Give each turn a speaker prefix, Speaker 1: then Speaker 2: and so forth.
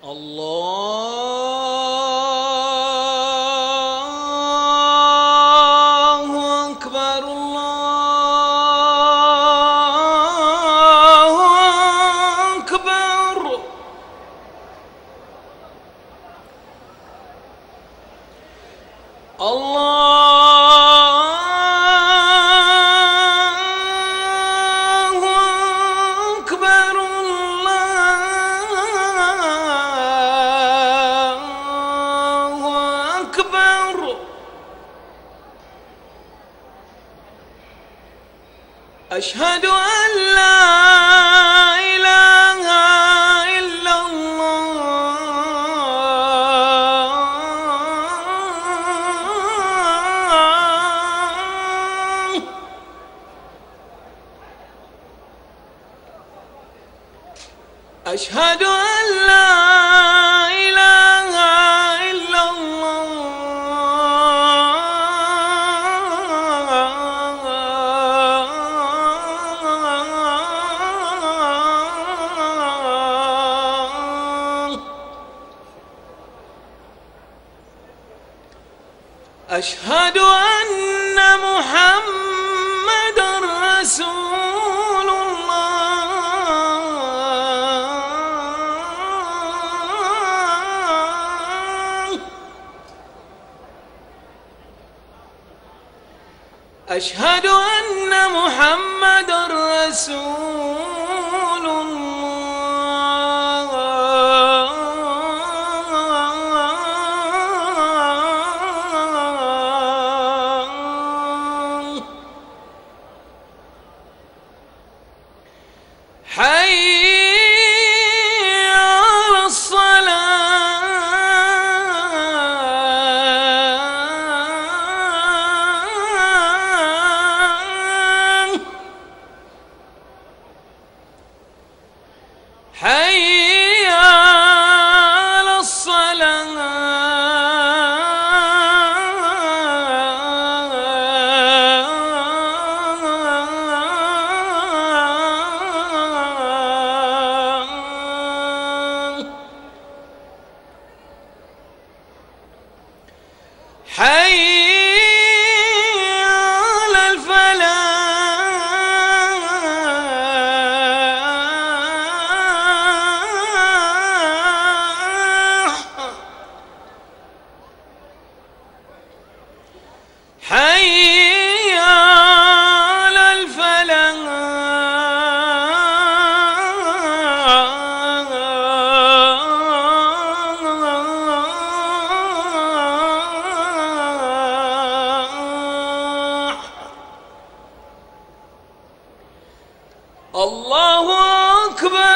Speaker 1: الله أكبر الله أكبر. أشهد أن لا إله إلا الله. أشهد أن لا إله إلا الله. أشهد أن محمدًا رسول الله. أشهد أن محمدًا رسول الله. حي على الصلاة. حي على الصلاة. حي على الفلاح. حي على الفلاح. الله أكبر.